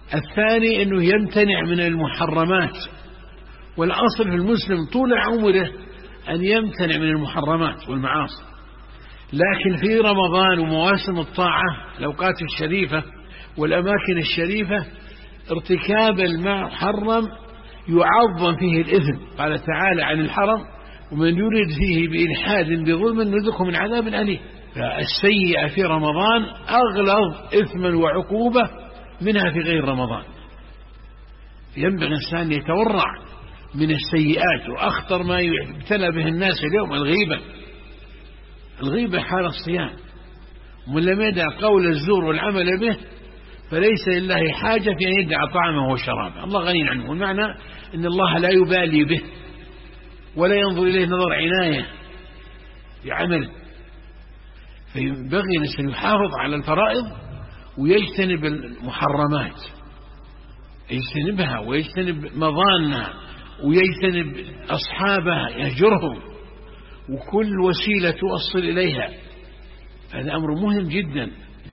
الثاني أنه يمتنع من المحرمات، والأصل في المسلم طول عمره أن يمتنع من المحرمات والمعاصي. لكن في رمضان ومواسم الطاعة الأوقات الشريفة والأماكن الشريفة ارتكاب المحرم يعظم فيه الإثم. قال تعالى عن الحرم: ومن يريد فيه بإلحاد بظلم نذقه من عذاب أليم. فالسيئة في رمضان أغلظ إثما وعقوبة منها في غير رمضان. ينبغي الإنسان يتورع من السيئات، وأخطر ما يبتلى به الناس اليوم الغيبة حال الصيام، ومن لم يدع قول الزور والعمل به فليس لله حاجة في أن يدع طعامه وشرابه. الله غني عنه، والمعنى أن الله لا يبالي به ولا ينظر إليه نظر عناية بعمل. فينبغي أن يحافظ على الفرائض ويجتنب المحرمات، يجتنبها ويجتنب مظانها ويجتنب أصحابها يهجرهم، وكل وسيلة توصل إليها. هذا أمر مهم جدا.